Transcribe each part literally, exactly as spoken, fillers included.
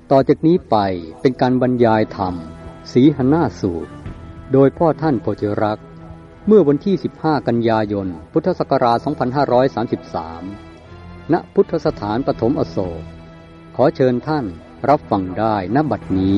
ต่อจากนี้ไปเป็นการบรรยายธรรมสีหนาสูตรโดยพ่อท่านโพธิรักษ์เมื่อวันที่สิบห้ากันยายนพุทธศักราชสองพันห้าร้อยสามสิบสามณพุทธสถานปฐมอโศกขอเชิญท่านรับฟังได้ณบัดนี้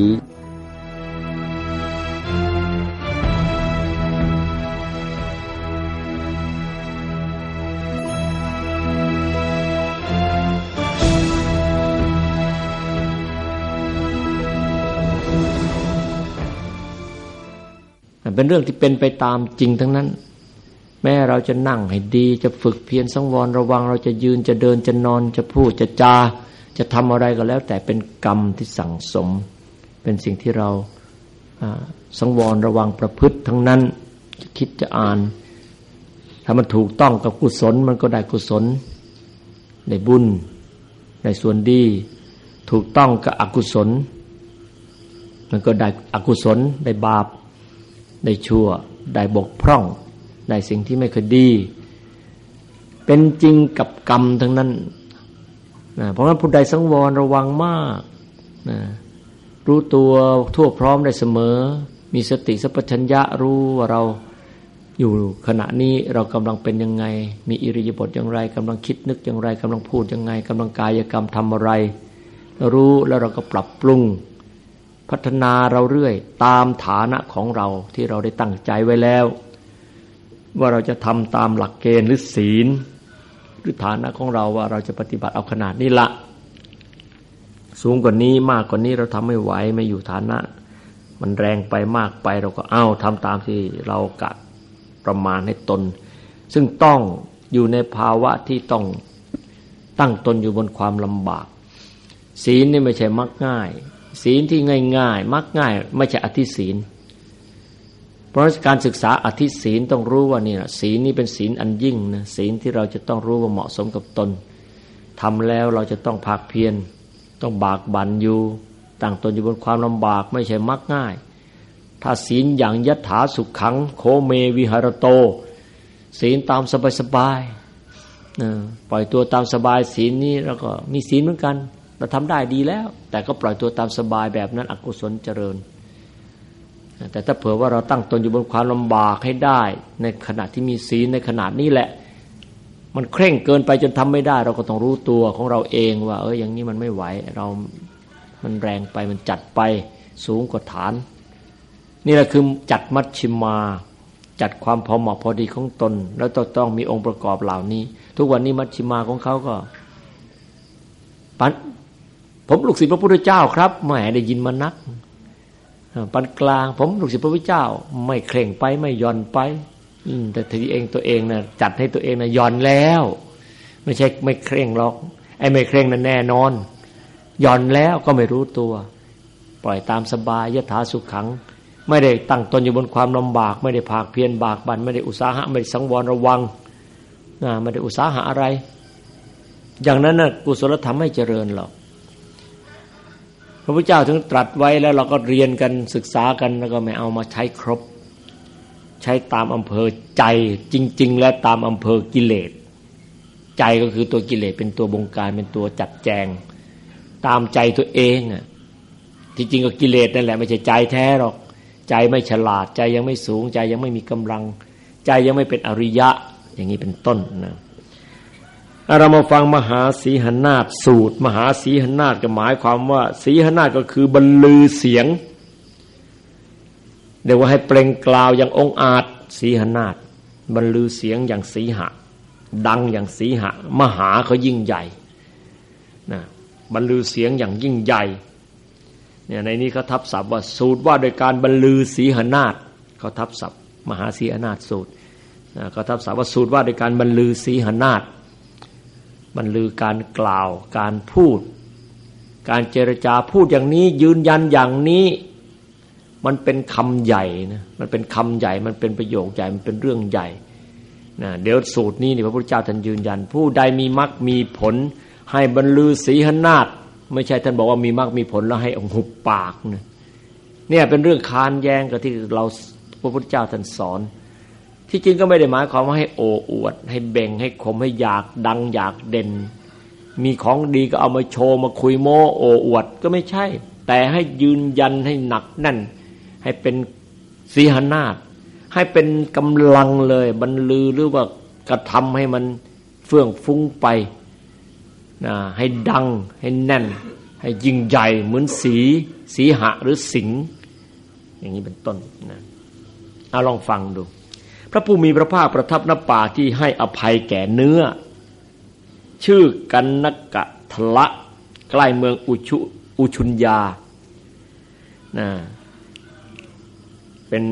เป็นเรื่องที่เป็นไปตามจริงทั้งนั้นแม้เราจะนั่งให้ดีจะฝึกเพียรสังวรระวังเราจะยืนจะเดินจะนอนจะพูดจะจาจะทำอะไรก็แล้วแต่เป็นกรรมที่สั่งสมเป็นสิ่งที่เราสังวรระวังประพฤติทั้งนั้นจะคิดจะอ่านถ้ามันถูกต้องกับกุศลมันก็ได้กุศลได้บุญได้ส่วนดีถูกต้องกับอกุศลมันก็ได้อกุศลได้บาปได้ชั่วได้บกพร่องได้สิ่งที่ไม่ค่อยดีเป็นจริงกับกรรมทั้งนั้นนะเพราะฉะนั้นผู้ใดสังวรระวังมากนะรู้ตัวทั่วพร้อมได้เสมอมีสติสัพพัญญะรู้ว่าเราอยู่ขณะนี้เรากำลังเป็นยังไงมีอิริยาบถอย่างไรกำลังคิดนึกอย่างไรกำลังพูดยังไงกำลังกายกรรมทำอะไรรู้แล้วเราก็ปรับปรุงพัฒนาเราเรื่อยตามฐานะของเราที่เราได้ตั้งใจไว้แล้วว่าเราจะทำตามหลักเกณฑ์หรือศีลหรือฐานะของเราว่าเราจะปฏิบัติเอาขนาดนี้ละสูงกว่านี้มากกว่านี้เราทำไม่ไหวไม่อยู่ฐานะมันแรงไปมากไปเราก็เอาทำตามที่เรากะประมาณให้ตนซึ่งต้องอยู่ในภาวะที่ต้องตั้งตนอยู่บนความลำบากศีลนี่ไม่ใช่มักง่ายศีลที่ง่ายๆมักง่ายไม่ใช่อธิศีลเพราะการศึกษาอธิศีลต้องรู้ว่านี่นะศีลนี้เป็นศีลอันยิ่งนะศีลที่เราจะต้องรู้ว่าเหมาะสมกับตนทำแล้วเราจะต้องภาคเพียรต้องบากบั่นอยู่ตั้งตนอยู่บนความลำบากไม่ใช่มักง่ายถ้าศีลอย่างยถาสุขขังโคเมวิหารโตศีลตามสบายๆนะปล่อยตัวตามสบายศีลนี้แล้วก็มีศีลเหมือนกันเราทำได้ดีแล้วแต่ก็ปล่อยตัวตามสบายแบบนั้นอกุศลเจริญแต่ถ้าเผื่อว่าเราตั้งตนอยู่บนความลำบากให้ได้ในขณะที่มีศีลในขณะนี้แหละมันเคร่งเกินไปจนทำไม่ได้เราก็ต้องรู้ตัวของเราเองว่าเอออย่างนี้มันไม่ไหวเรามันแรงไปมันจัดไปสูงกว่าฐานนี่แหละคือจัดมัชฌิมาจัดความพอเหมาะพอดีของตนแล้วต้องต้องมีองค์ประกอบเหล่านี้ทุกวันนี้มัชฌิมาของเขาก็ปันผมลูกศิษย์พระพุทธเจ้าครับแหมได้ยินมานักปานกลางผมลูกศิษย์พระพุทธเจ้าไม่เคร่งไปไม่ย่อนไปแต่ทีเองตัวเองน่ะจัดให้ตัวเองน่ะย่อนแล้วไม่ใช่ไม่เคร่งหรอกไอ้ไม่เคร่งนั่นแน่นอนย่อนแล้วก็ไม่รู้ตัวปล่อยตามสบายยถาสุขขังไม่ได้ตั้งตนอยู่บนความลำบากไม่ได้ภาคเพียรบากบั่นไม่ได้อุตสาหะไม่ได้สังวรระวังนะไม่ได้อุตสาหะอะไรอย่างนั้นน่ะกุศลธรรมไม่เจริญหรอกพระพุทธเจ้าถึงตรัสไว้แล้วเราก็เรียนกันศึกษากันแล้วก็ไม่เอามาใช้ครบใช้ตามอำเภอใจจริงๆและตามอำเภอกิเลสใจก็คือตัวกิเลสเป็นตัวบงการเป็นตัวจัดแจงตามใจตัวเองอ่ะที่จริงก็กิเลสนั่นแหละไม่ใช่ใจแท้หรอกใจไม่ฉลาดใจยังไม่สูงใจยังไม่มีกำลังใจยังไม่เป็นอริยะอย่างนี้เป็นต้นนะเรามาฟังมหาสีหนาฏสูตรมหาสีหนาฏก็หมายความว่าสีหนาฏก็คือบรรลือเสียงเรียกว่าให้เปล่งกล่าวอย่างองอาจสีหนาฏบรรลือเสียงอย่างสีหะดังอย่างสีหะมหาเขายิ่งใหญ่นะบรรลือเสียงอย่างยิ่งใหญ่เนี่ยในนี้เขาทับศัพท์ว่าสูตรว่าโดยการบรรลือสีหนาฏเขาทับศัพท์มหาสีหนาฏสูตรนะเขาทับศัพท์ว่าสูตรว่าโดยการบรรลือสีหนาฏบรรลือการกล่าวการพูดการเจรจาพูดอย่างนี้ยืนยันอย่างนี้มันเป็นคำใหญ่นะมันเป็นคำใหญ่มันเป็นประโยคใหญ่มันเป็นเรื่องใหญ่นะเดี๋ยวสูตรนี้นี่พระพุทธเจ้าท่านยืนยันผู้ใดมีมรรคมีผลให้บรรลือสีหนาฏไม่ใช่ท่านบอกว่ามีมรรคมีผลแล้วให้องหุบปากนะเนี่ยเป็นเรื่องค้านแย้งกับที่เราพระพุทธเจ้าท่านสอนที่จริงก็ไม่ได้หมายความว่าให้โอ้อวดให้เบ่งให้ข่มให้อยากดังอยากเด่นมีของดีก็เอามาโชว์มาคุยโม้โอ้อวดก็ไม่ใช่แต่ให้ยืนยันให้หนักแน่นให้เป็นสีหนาฏให้เป็นกำลังเลยบรรลือหรือว่ากระทำให้มันเฟื่องฟุ้งไปนะให้ดังให้แน่นให้ยิ่งใหญ่เหมือนสีสีหะหรือสิงห์อย่างนี้เป็นต้นนะเอาลองฟังดูพระผู้มีพระภาคประทับณป่าที่ให้อภัยแก่เนื้อชื่อกันนกะทละใกล้เมืองอุชุอุชุนยานะเป็น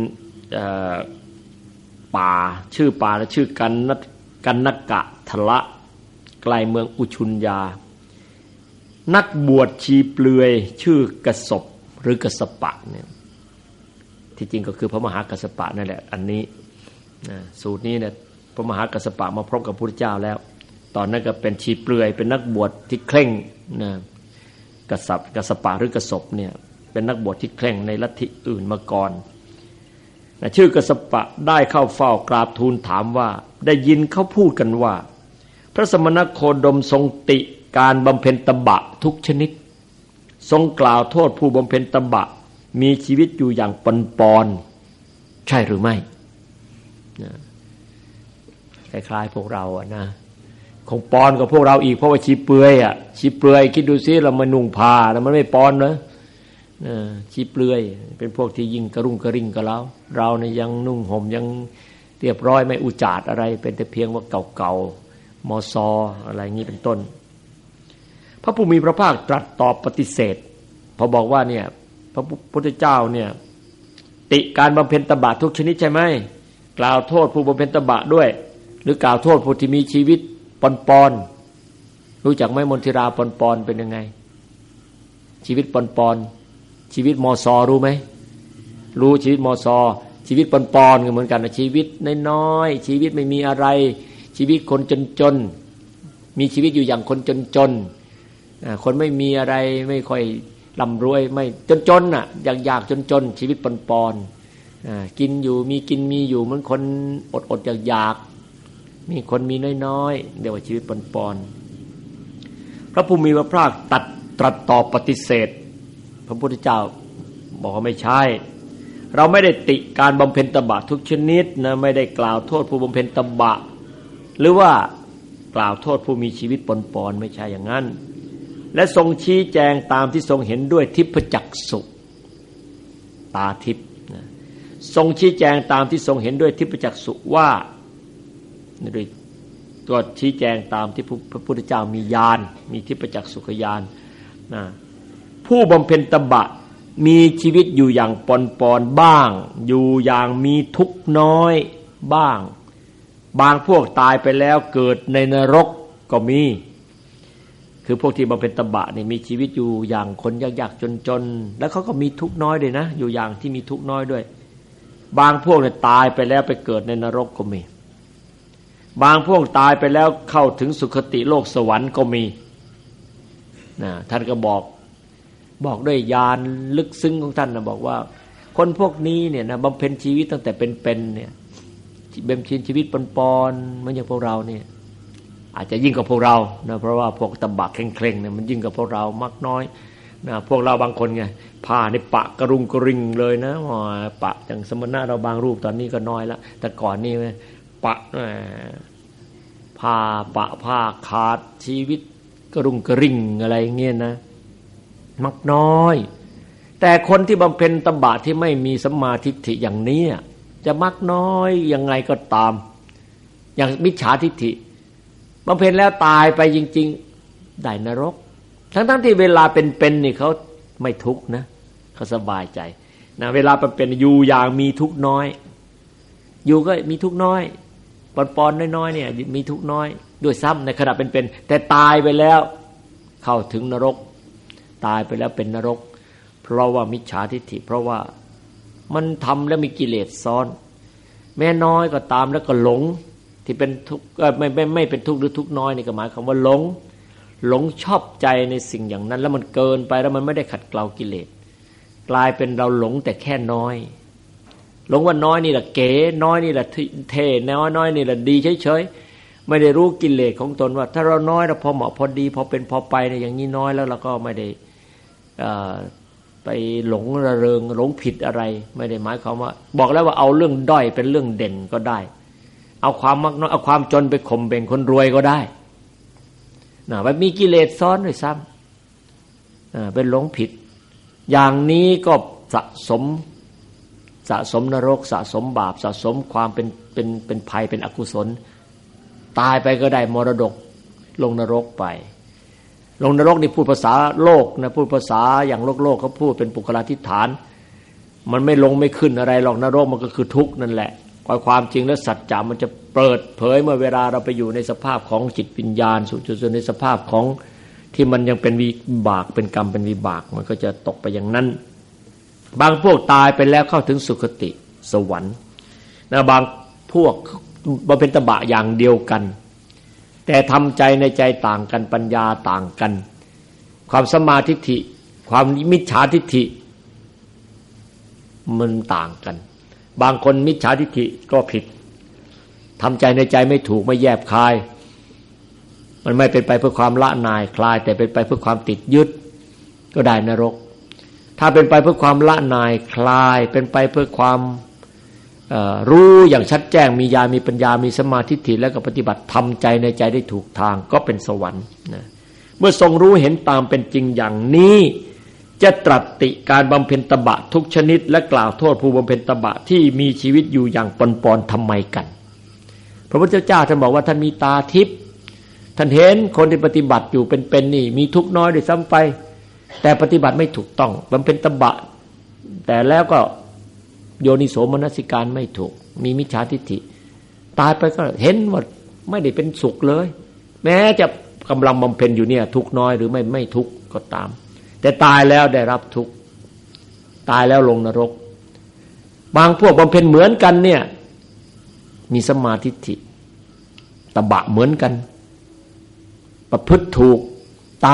ป่าชื่อป่าและชื่อกันนกันนกะทละใกล้เมืองอุชุนยานักบวชชีเปลือยชื่อกสปหรือกสปะเนี่ยที่จริงก็คือพระมหากัสสปะนั่นแหละอันนี้นะสูตรนี้เนี่ยพระมหากัสสปะมาพบกับพระพุทธเจ้าแล้วตอนนั้นก็เป็นชีเปลือยเป็นนักบวชที่เคร่งนะกษัตริย์กสปะหรือกสปเนี่ยเป็นนักบวชที่เคร่งในลัทธิอื่นมาก่อนนะชื่อกสปะได้เข้าเฝ้ากราบทูลถามว่าได้ยินเขาพูดกันว่าพระสมณโคดมทรงติการบำเพ็ญตบะทุกชนิดทรงกล่าวโทษผู้บำเพ็ญตบะมีชีวิตอยู่อย่างปนปอนใช่หรือไม่นะคล้ายๆพวกเราอะนะคงปอนกับพวกเราอีกเพราะว่าชีเปลือยอ่ะชีเปลือยคิดดูซิเรามานุ่งผ้าแล้วมันไม่ปอนเนอะชีเปลือยเป็นพวกที่ยิ่งกระรุ่งกระริ่งกับเราเราเนี่ยยังนุ่งห่มยังเรียบร้อยไม่อุจาดอะไรเป็นแต่เพียงว่าเก่าๆมอซออะไรงี้เป็นต้นพระผู้มีพระภาคตรัสตอบปฏิเสธพอบอกว่าเนี่ยพระพุทธเจ้าเนี่ยติการบำเพ็ญตบะทุกชนิดใช่ไหมกล่าวโทษผู้บำเพ็ญตบะด้วยหรือกล่าวโทษผู้ที่มีชีวิตปอนปอนรู้จักไหมมนทิราปอนปอนเป็นยังไงชีวิตปอนปอนชีวิตมอซอรู้ไหมรู้ชีวิตมอซอชีวิตปอนปอนก็เหมือนกันนะชีวิตน้อยๆชีวิตไม่มีอะไรชีวิตคนจนๆมีชีวิตอยู่อย่างคนจนๆคนไม่มีอะไรไม่ค่อยร่ำรวยไม่จนๆน่ะอยากๆจนๆชีวิตปอนปอนกินอยู่มีกินมีอยู่เหมือนคนอดๆอยากๆมีคนมีน้อยๆเรียกว่าชีวิตปอนๆพระผู้มีพระภาคตัดตรัสตอบปฏิเสธพระพุทธเจ้าบอกว่าไม่ใช่เราไม่ได้ติการบำเพ็ญตบะทุกชนิดนะไม่ได้กล่าวโทษผู้บำเพ็ญตบะหรือว่ากล่าวโทษผู้มีชีวิตปอนๆไม่ใช่อย่างนั้นและทรงชี้แจงตามที่ทรงเห็นด้วยทิพจักษุตาทิพย์ทรงชี้แจงตามที่ทรงเห็นด้วยทิพจักษุว่าโดยตัวชี้แจงตามที่พระพุทธเจ้ามีญาณมีทิพจักษุญาณนะผู้บำเพ็ญตบะมีชีวิตอยู่อย่างปอนปอนบ้างอยู่อย่างมีทุกข์น้อยบ้างบางพวกตายไปแล้วเกิดในนรกก็มีคือพวกที่บำเพ็ญตบะนี่มีชีวิตอยู่อย่างคนยากๆจนๆแล้วเขาก็มีทุกข์น้อยด้วยนะอยู่อย่างที่มีทุกข์น้อยด้วยบางพวกเนี่ยตายไปแล้วไปเกิดในนรกก็มีบางพวกตายไปแล้วเข้าถึงสุคติโลกสวรรค์ก็มีนะท่านก็บอกบอกด้วยญาณลึกซึ้งของท่านนะบอกว่าคนพวกนี้เนี่ยนะบำเพ็ญชีวิตตั้งแต่เป็นๆเนี่ยบำเพ็ญชีวิตปอนๆเหมือนอย่างพวกเราเนี่ยอาจจะยิ่งกว่าพวกเรานะเพราะว่าพวกตบะเคร่งๆเนี่ยมันยิ่งกว่าพวกเรามากน้อยนะพวกเราบางคนไงผ้าในปะกระรุงกระริงเลยนะปะอย่างสมณะเราบางรูปตอนนี้ก็น้อยแล้วแต่ก่อนนี่ปะผ้าปะผ้าขาดชีวิตกระรุงกระริงอะไรเงี้ยนะมักน้อยแต่คนที่บำเพ็ญตบะที่ไม่มีสัมมาทิฏฐิอย่างนี้จะมักน้อยยังไงก็ตามอย่างมิจฉาทิฏฐิบำเพ็ญแล้วตายไปจริงๆได้นรกทั้งๆที่เวลาเป็นๆนี่เขาไม่ทุกข์นะเขาสบายใจนะเวลาเป็นๆอยู่อย่างมีทุกข์น้อยอยู่ก็มีทุกข์น้อยปอนๆน้อยๆเนี่ยมีทุกข์น้อยด้วยซ้ำในขณะเป็นๆแต่ตายไปแล้วเข้าถึงนรกตายไปแล้วเป็นนรกเพราะว่ามิจฉาทิฏฐิเพราะว่ามันทำแล้วมีกิเลสซ้อนแม้น้อยก็ตามแล้วก็หลงที่เป็นทุกข์ไม่ไม่ไม่เป็นทุกข์หรือทุกข์น้อยนี่ก็หมายความว่าหลงหลงชอบใจในสิ่งอย่างนั้นแล้วมันเกินไปแล้วมันไม่ได้ขัดเกลากิเลสกลายเป็นเราหลงแต่แค่น้อยหลงว่าน้อยนี่แหละเก๋น้อยนี่แหละเท่น้อยน้อยนี่แหละดีเฉยๆไม่ได้รู้กิเลสของตนว่าถ้าเราน้อยเราพอเหมาะพอดีพอเป็นพอไปเนี่ยอย่างนี้น้อยแล้วเราก็ไม่ได้ไปหลงระเริงหลงผิดอะไรไม่ได้หมายความว่าบอกแล้วว่าเอาเรื่องด้อยเป็นเรื่องเด่นก็ได้เอาความมักน้อยเอาความจนไปข่มเบ่งคนรวยก็ได้นะมันมีกิเลสซ้อนด้วยซ้ำเป็นหลงผิดอย่างนี้ก็สะสมสะสมนรกสะสมบาปสะสมความเป็นเป็นเป็นภัยเป็นอกุศลตายไปก็ได้มรดกลงนรกไปลงนรกนี่พูดภาษาโลกนะพูดภาษาอย่างโลกโลกเขาพูดเป็นปุคลาธิฐานมันไม่ลงไม่ขึ้นอะไรหรอกนรกมันก็คือทุกข์นั่นแหละความจริงแล้วสัจจะมันจะเปิดเผยเมื่อเวลาเราไปอยู่ในสภาพของจิตวิญญาณสุจนในสภาพของที่มันยังเป็นวิบากเป็นกรรมเป็นวิบากมันก็จะตกไปอย่างนั้นบางพวกตายไปแล้วเข้าถึงสุคติสวรรค์นะบางพวกบำเพ็ญตบะอย่างเดียวกันแต่ทำใจในใจต่างกันปัญญาต่างกันความสัมมาทิฏฐิความมิจฉาทิฏฐิมันต่างกันบางคนมิจฉาทิฏฐิก็ผิดทำใจในใจไม่ถูกไม่แยบคายมันไม่เป็นไปเพื่อความละนายคลายแต่เป็นไปเพื่อความติดยึดก็ได้นรกถ้าเป็นไปเพื่อความละนายคลายเป็นไปเพื่อความรู้อย่างชัดแจ้งมีญาณมีปัญญามีสมาธิแล้วก็ปฏิบัติทำใจในใจได้ถูกทางก็เป็นสวรรค์นะเมื่อทรงรู้เห็นตามเป็นจริงอย่างนี้จะตรัสติการบำเพ็ญตบะทุกชนิดและกล่าวโทษผู้บำเพ็ญตบะที่มีชีวิตอยู่อย่างปนๆทำไมกันพระพุทธเจ้าท่านบอกว่าท่านมีตาทิพย์ท่านเห็นคนที่ปฏิบัติอยู่เป็นๆนี่มีทุกข์น้อยด้วยซ้ำไปแต่ปฏิบัติไม่ถูกต้องบำเพ็ญตบะแต่แล้วก็โยนิโสมนสิการไม่ถูกมีมิจฉาทิฏฐิตายไปก็เห็นว่าไม่ได้เป็นสุขเลยแม้จะกำลังบำเพ็ญอยู่เนี่ยทุกข์น้อยหรือไม่ไม่ทุกข์ก็ตามแต่ตายแล้วได้รับทุกข์ตายแล้วลงนรกบางพวกบำเพ็ญเหมือนกันเนี่ยมีสมาธิตบะเหมือนกันประพฤติถูก